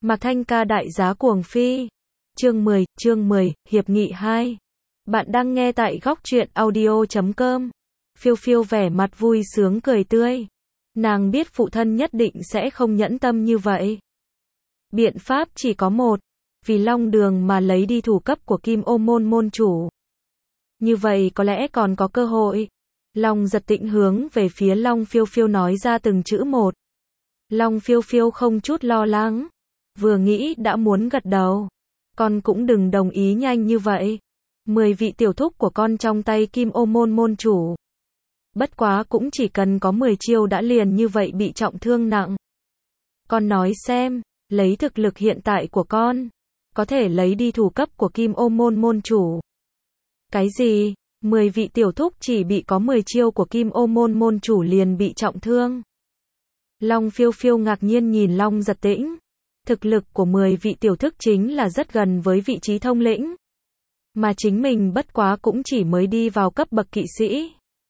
Mạc Thanh Ca đại giá cuồng phi. Chương 10, Hiệp nghị 2. Bạn đang nghe tại góc truyện audio.com. Phiêu phiêu vẻ mặt vui sướng cười tươi. Nàng biết phụ thân nhất định sẽ không nhẫn tâm như vậy. Biện pháp chỉ có một. Vì Long Đường mà lấy đi thủ cấp của Kim Ô Môn môn chủ. Như vậy có lẽ còn có cơ hội. Long Giật Tĩnh hướng về phía Long Phiêu Phiêu nói ra từng chữ một. Long Phiêu Phiêu không chút lo lắng. Vừa nghĩ đã muốn gật đầu. Con cũng đừng đồng ý nhanh như vậy. 10 vị tiểu thúc của con trong tay Kim Ô Môn môn chủ. Bất quá cũng chỉ cần có 10 chiêu đã liền như vậy bị trọng thương nặng. Con nói xem, lấy thực lực hiện tại của con, có thể lấy đi thủ cấp của Kim Ô Môn môn chủ. Cái gì? 10 vị tiểu thúc chỉ bị có 10 chiêu của Kim Ô Môn môn chủ liền bị trọng thương. Long Phiêu Phiêu ngạc nhiên nhìn Long Giật Tĩnh. Thực lực của 10 vị tiểu thúc chính là rất gần với vị trí thông lĩnh. Mà chính mình bất quá cũng chỉ mới đi vào cấp bậc kỵ sĩ.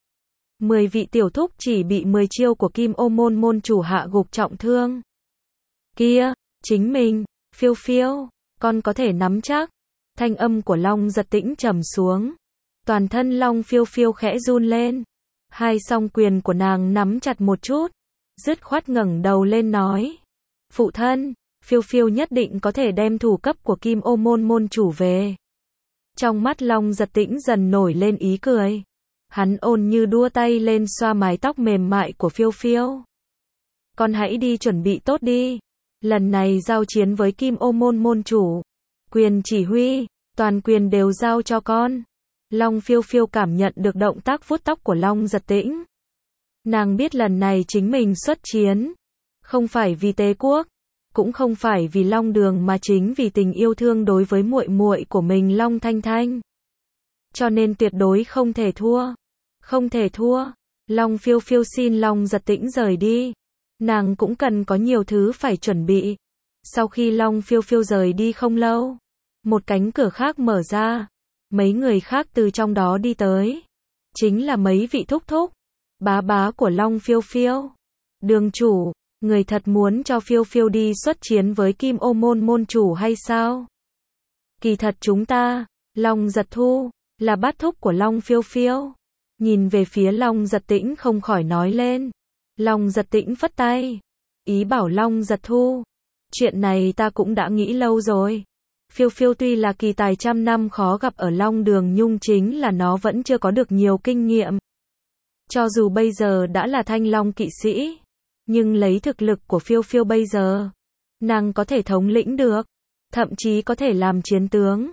10 vị tiểu thúc chỉ bị 10 chiêu của Kim Ô Môn môn chủ hạ gục trọng thương. Kia, chính mình, Phiêu Phiêu, con có thể nắm chắc. Thanh âm của Long Giật Tĩnh trầm xuống. Toàn thân Long Phiêu Phiêu khẽ run lên. Hai song quyền của nàng nắm chặt một chút. Dứt khoát ngẩng đầu lên nói. Phụ thân, Phiêu Phiêu nhất định có thể đem thủ cấp của Kim Ô Môn môn chủ về. Trong mắt Long Giật Tĩnh dần nổi lên ý cười. Hắn ôn như đua tay lên xoa mái tóc mềm mại của Phiêu Phiêu. Con hãy đi chuẩn bị tốt đi. Lần này giao chiến với Kim Ô Môn môn chủ. Quyền chỉ huy, toàn quyền đều giao cho con. Long Phiêu Phiêu cảm nhận được động tác vuốt tóc của Long Giật Tĩnh. Nàng biết lần này chính mình xuất chiến. Không phải vì Tế Quốc. Cũng không phải vì Long Đường mà chính vì tình yêu thương đối với muội muội của mình Long Thanh Thanh. Cho nên tuyệt đối không thể thua. Không thể thua. Long Phiêu Phiêu xin Long Giật Tĩnh rời đi. Nàng cũng cần có nhiều thứ phải chuẩn bị. Sau khi Long Phiêu Phiêu rời đi không lâu, một cánh cửa khác mở ra. Mấy người khác từ trong đó đi tới. Chính là mấy vị thúc thúc, bá bá của Long Phiêu Phiêu. Đường chủ, người thật muốn cho Phiêu Phiêu đi xuất chiến với Kim Ô Môn môn chủ hay sao? Kỳ thật chúng ta, Long Giật Thu, là bát thúc của Long Phiêu Phiêu. Nhìn về phía Long Giật Tĩnh không khỏi nói lên. Long Giật Tĩnh phất tay. Ý bảo Long Giật Thu. Chuyện này ta cũng đã nghĩ lâu rồi. Phiêu Phiêu tuy là kỳ tài trăm năm khó gặp ở Long Đường nhưng chính là nó vẫn chưa có được nhiều kinh nghiệm. Cho dù bây giờ đã là Thanh Long kỵ sĩ, nhưng lấy thực lực của Phiêu Phiêu bây giờ, nàng có thể thống lĩnh được, thậm chí có thể làm chiến tướng.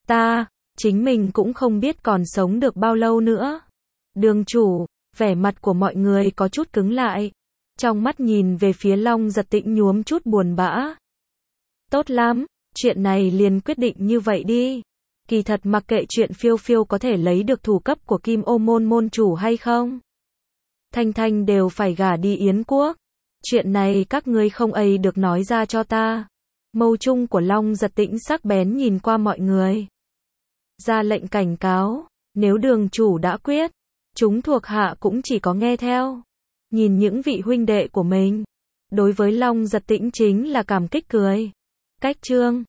Chính mình cũng không biết còn sống được bao lâu nữa. Đường chủ, vẻ mặt của mọi người có chút cứng lại. Trong mắt nhìn về phía Long Giật Tĩnh nhuốm chút buồn bã. Tốt lắm, chuyện này liền quyết định như vậy đi. Kỳ thật mặc kệ chuyện Phiêu Phiêu có thể lấy được thủ cấp của Kim Ô Môn môn chủ hay không, Thanh Thanh đều phải gả đi Yến Quốc. Chuyện này các ngươi không ấy được nói ra cho ta. Mâu trung của Long Giật Tĩnh sắc bén nhìn qua mọi người. Ra lệnh cảnh cáo, nếu đường chủ đã quyết, chúng thuộc hạ cũng chỉ có nghe theo. Nhìn những vị huynh đệ của mình, đối với Long Giật Tĩnh chính là cảm kích cười. Cách chương